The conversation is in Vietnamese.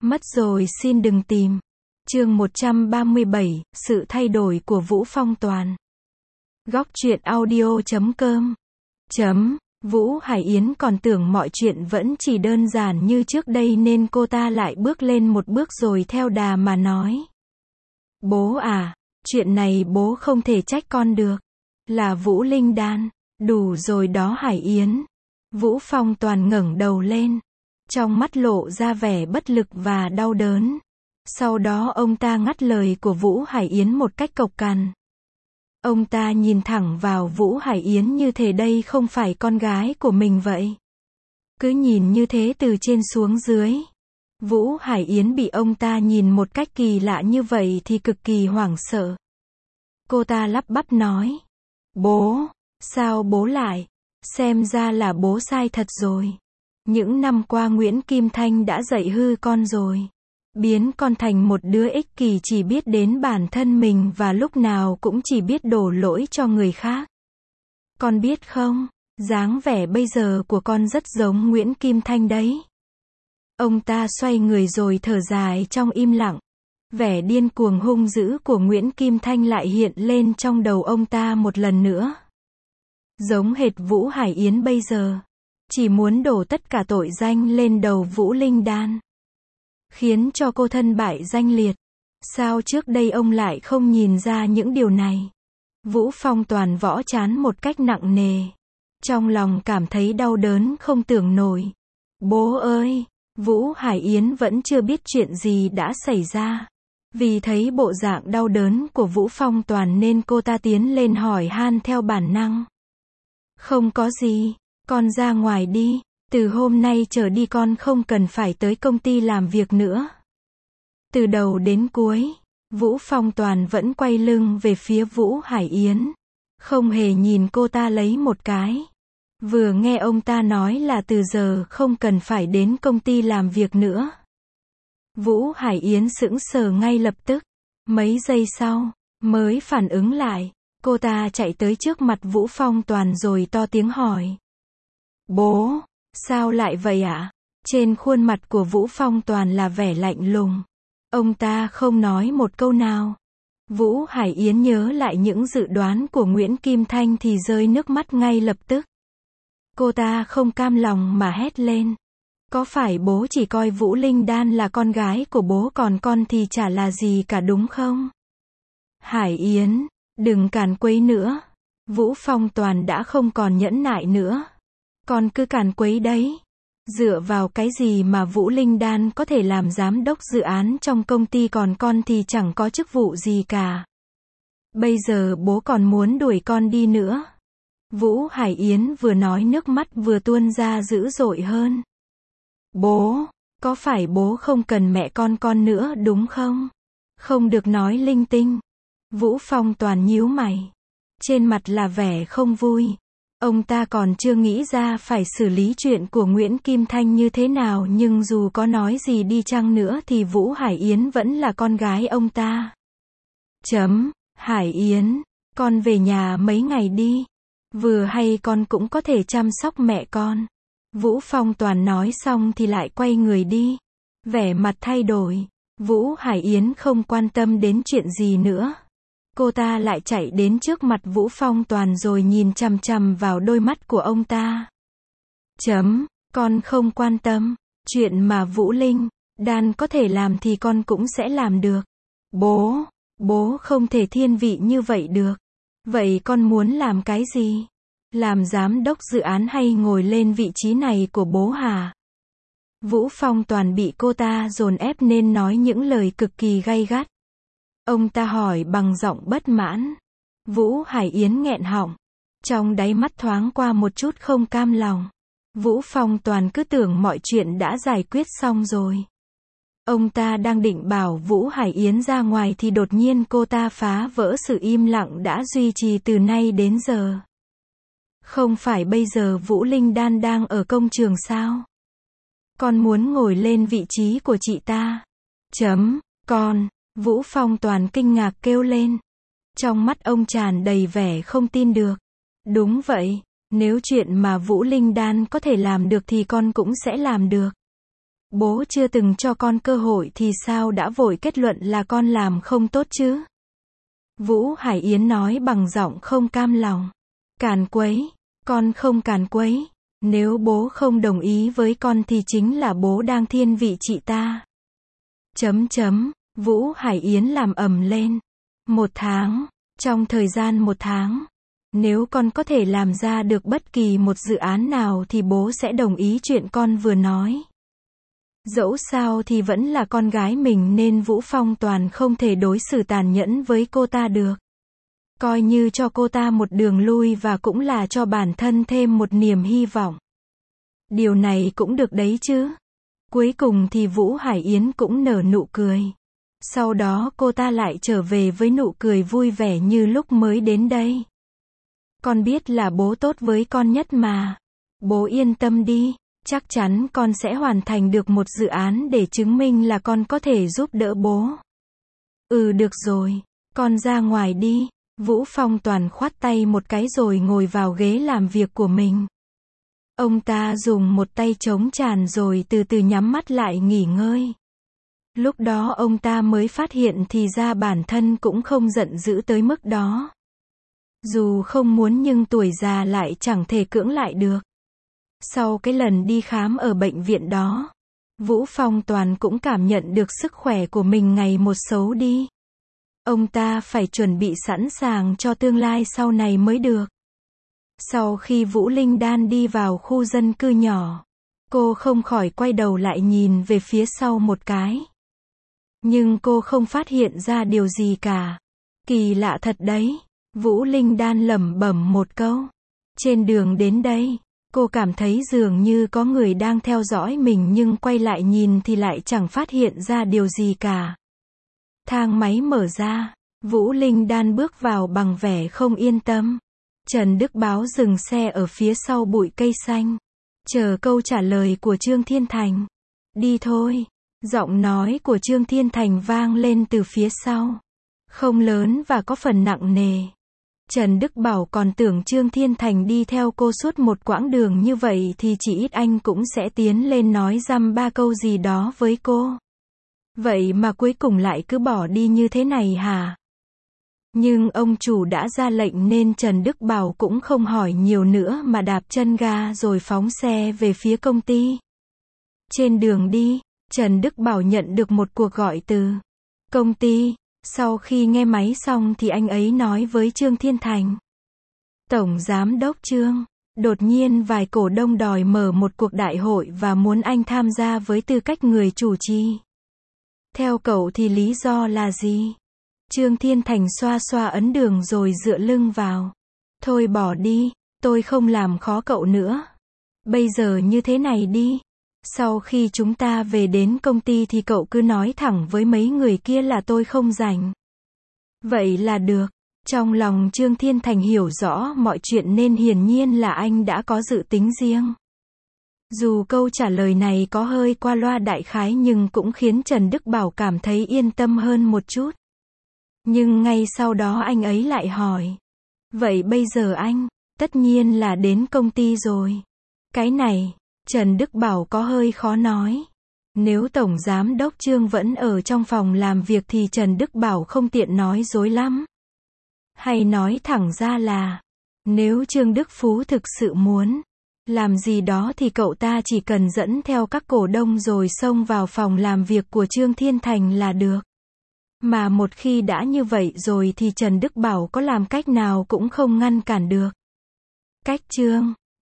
Mất rồi xin đừng tìm. Chương 137, sự thay đổi của Vũ Phong Toàn. Góc truyện audio.com. Vũ Hải Yến còn tưởng mọi chuyện vẫn chỉ đơn giản như trước đây nên cô ta lại bước lên một bước rồi theo đà mà nói. Bố à, chuyện này bố không thể trách con được. Là Vũ Linh Đan. Đủ rồi đó Hải Yến. Vũ Phong Toàn ngẩng đầu lên. Trong mắt lộ ra vẻ bất lực và đau đớn. Sau đó ông ta ngắt lời của Vũ Hải Yến một cách cộc cằn. Ông ta nhìn thẳng vào Vũ Hải Yến như thể đây không phải con gái của mình vậy. Cứ nhìn như thế từ trên xuống dưới. Vũ Hải Yến bị ông ta nhìn một cách kỳ lạ như vậy thì cực kỳ hoảng sợ. Cô ta lắp bắp nói. Bố, sao bố lại? Xem ra là bố sai thật rồi. Những năm qua Nguyễn Kim Thanh đã dạy hư con rồi. Biến con thành một đứa ích kỷ chỉ biết đến bản thân mình và lúc nào cũng chỉ biết đổ lỗi cho người khác. Con biết không, dáng vẻ bây giờ của con rất giống Nguyễn Kim Thanh đấy. Ông ta xoay người rồi thở dài trong im lặng. Vẻ điên cuồng hung dữ của Nguyễn Kim Thanh lại hiện lên trong đầu ông ta một lần nữa. Giống hệt Vũ Hải Yến bây giờ. Chỉ muốn đổ tất cả tội danh lên đầu Vũ Linh Đan. Khiến cho cô thân bại danh liệt. Sao trước đây ông lại không nhìn ra những điều này? Vũ Phong Toàn võ chán một cách nặng nề. Trong lòng cảm thấy đau đớn không tưởng nổi. Bố ơi! Vũ Hải Yến vẫn chưa biết chuyện gì đã xảy ra. Vì thấy bộ dạng đau đớn của Vũ Phong Toàn nên cô ta tiến lên hỏi han theo bản năng. Không có gì, con ra ngoài đi. Từ hôm nay trở đi con không cần phải tới công ty làm việc nữa. Từ đầu đến cuối, Vũ Phong Toàn vẫn quay lưng về phía Vũ Hải Yến. Không hề nhìn cô ta lấy một cái. Vừa nghe ông ta nói là từ giờ không cần phải đến công ty làm việc nữa. Vũ Hải Yến sững sờ ngay lập tức. Mấy giây sau, mới phản ứng lại. Cô ta chạy tới trước mặt Vũ Phong Toàn rồi to tiếng hỏi. Bố! Sao lại vậy ạ? Trên khuôn mặt của Vũ Phong Toàn là vẻ lạnh lùng. Ông ta không nói một câu nào. Vũ Hải Yến nhớ lại những dự đoán của Nguyễn Kim Thanh thì rơi nước mắt ngay lập tức. Cô ta không cam lòng mà hét lên. Có phải bố chỉ coi Vũ Linh Đan là con gái của bố còn con thì chả là gì cả đúng không? Hải Yến, đừng càn quấy nữa. Vũ Phong Toàn đã không còn nhẫn nại nữa. Con cứ càn quấy đấy. Dựa vào cái gì mà Vũ Linh Đan có thể làm giám đốc dự án trong công ty còn con thì chẳng có chức vụ gì cả. Bây giờ bố còn muốn đuổi con đi nữa. Vũ Hải Yến vừa nói nước mắt vừa tuôn ra dữ dội hơn. Bố, có phải bố không cần mẹ con nữa đúng không? Không được nói linh tinh. Vũ Phong Toàn nhíu mày. Trên mặt là vẻ không vui. Ông ta còn chưa nghĩ ra phải xử lý chuyện của Nguyễn Kim Thanh như thế nào nhưng dù có nói gì đi chăng nữa thì Vũ Hải Yến vẫn là con gái ông ta. Hải Yến, con về nhà mấy ngày đi. Vừa hay con cũng có thể chăm sóc mẹ con. Vũ Phong Toàn nói xong thì lại quay người đi. Vẻ mặt thay đổi. Vũ Hải Yến không quan tâm đến chuyện gì nữa. Cô ta lại chạy đến trước mặt Vũ Phong Toàn rồi nhìn chằm chằm vào đôi mắt của ông ta. Con không quan tâm. Chuyện mà Vũ Linh Đan có thể làm thì con cũng sẽ làm được. Bố không thể thiên vị như vậy được. Vậy con muốn làm cái gì? Làm giám đốc dự án hay ngồi lên vị trí này của bố hả? Vũ Phong Toàn bị cô ta dồn ép nên nói những lời cực kỳ gay gắt. Ông ta hỏi bằng giọng bất mãn. Vũ Hải Yến nghẹn họng. Trong đáy mắt thoáng qua một chút không cam lòng. Vũ Phong Toàn cứ tưởng mọi chuyện đã giải quyết xong rồi. Ông ta đang định bảo Vũ Hải Yến ra ngoài thì đột nhiên cô ta phá vỡ sự im lặng đã duy trì từ nay đến giờ. Không phải bây giờ Vũ Linh Đan đang ở công trường sao? Con muốn ngồi lên vị trí của chị ta. Con. Vũ Phong Toàn kinh ngạc kêu lên. Trong mắt ông tràn đầy vẻ không tin được. Đúng vậy, nếu chuyện mà Vũ Linh Đan có thể làm được thì con cũng sẽ làm được. Bố chưa từng cho con cơ hội thì sao đã vội kết luận là con làm không tốt chứ? Vũ Hải Yến nói bằng giọng không cam lòng. Càn quấy, con không càn quấy. Nếu bố không đồng ý với con thì chính là bố đang thiên vị chị ta. Vũ Hải Yến làm ầm lên. 1 tháng, trong thời gian 1 tháng, nếu con có thể làm ra được bất kỳ một dự án nào thì bố sẽ đồng ý chuyện con vừa nói. Dẫu sao thì vẫn là con gái mình nên Vũ Phong Toàn không thể đối xử tàn nhẫn với cô ta được. Coi như cho cô ta một đường lui và cũng là cho bản thân thêm một niềm hy vọng. Điều này cũng được đấy chứ. Cuối cùng thì Vũ Hải Yến cũng nở nụ cười. Sau đó cô ta lại trở về với nụ cười vui vẻ như lúc mới đến đây. Con biết là bố tốt với con nhất mà. Bố yên tâm đi, chắc chắn con sẽ hoàn thành được một dự án để chứng minh là con có thể giúp đỡ bố. Được rồi, con ra ngoài đi. Vũ Phong Toàn khoát tay một cái rồi ngồi vào ghế làm việc của mình. Ông ta dùng một tay chống tràn rồi từ từ nhắm mắt lại nghỉ ngơi. Lúc đó ông ta mới phát hiện thì ra bản thân cũng không giận dữ tới mức đó. Dù không muốn nhưng tuổi già lại chẳng thể cưỡng lại được. Sau cái lần đi khám ở bệnh viện đó, Vũ Phong Toàn cũng cảm nhận được sức khỏe của mình ngày một xấu đi. Ông ta phải chuẩn bị sẵn sàng cho tương lai sau này mới được. Sau khi Vũ Linh Đan đi vào khu dân cư nhỏ, cô không khỏi quay đầu lại nhìn về phía sau một cái. Nhưng cô không phát hiện ra điều gì cả. Kỳ lạ thật đấy. Vũ Linh Đan lẩm bẩm một câu. Trên đường đến đây, cô cảm thấy dường như có người đang theo dõi mình nhưng quay lại nhìn thì lại chẳng phát hiện ra điều gì cả. Thang máy mở ra, Vũ Linh Đan bước vào bằng vẻ không yên tâm. Trần Đức Báo dừng xe ở phía sau bụi cây xanh, chờ câu trả lời của Trương Thiên Thành. Đi thôi. Giọng nói của Trương Thiên Thành vang lên từ phía sau. Không lớn và có phần nặng nề. Trần Đức Bảo còn tưởng Trương Thiên Thành đi theo cô suốt một quãng đường như vậy thì chỉ ít anh cũng sẽ tiến lên nói dăm ba câu gì đó với cô. Vậy mà cuối cùng lại cứ bỏ đi như thế này hả? Nhưng ông chủ đã ra lệnh nên Trần Đức Bảo cũng không hỏi nhiều nữa mà đạp chân ga rồi phóng xe về phía công ty. Trên đường đi, Trần Đức Bảo nhận được một cuộc gọi từ công ty. Sau khi nghe máy xong thì anh ấy nói với Trương Thiên Thành. Tổng Giám đốc Trương, đột nhiên vài cổ đông đòi mở một cuộc đại hội và muốn anh tham gia với tư cách người chủ trì. Theo cậu thì lý do là gì? Trương Thiên Thành xoa xoa ấn đường rồi dựa lưng vào. Thôi bỏ đi, tôi không làm khó cậu nữa. Bây giờ như thế này đi. Sau khi chúng ta về đến công ty thì cậu cứ nói thẳng với mấy người kia là tôi không rảnh. Vậy là được. Trong lòng Trương Thiên Thành hiểu rõ mọi chuyện nên hiển nhiên là anh đã có dự tính riêng. Dù câu trả lời này có hơi qua loa đại khái nhưng cũng khiến Trần Đức Bảo cảm thấy yên tâm hơn một chút. Nhưng ngay sau đó anh ấy lại hỏi. Vậy bây giờ anh, tất nhiên là đến công ty rồi. Cái này, Trần Đức Bảo có hơi khó nói. Nếu Tổng Giám đốc Trương vẫn ở trong phòng làm việc thì Trần Đức Bảo không tiện nói dối lắm. Hay nói thẳng ra là, nếu Trương Đức Phú thực sự muốn làm gì đó thì cậu ta chỉ cần dẫn theo các cổ đông rồi xông vào phòng làm việc của Trương Thiên Thành là được. Mà một khi đã như vậy rồi thì Trần Đức Bảo có làm cách nào cũng không ngăn cản được. Cách Trương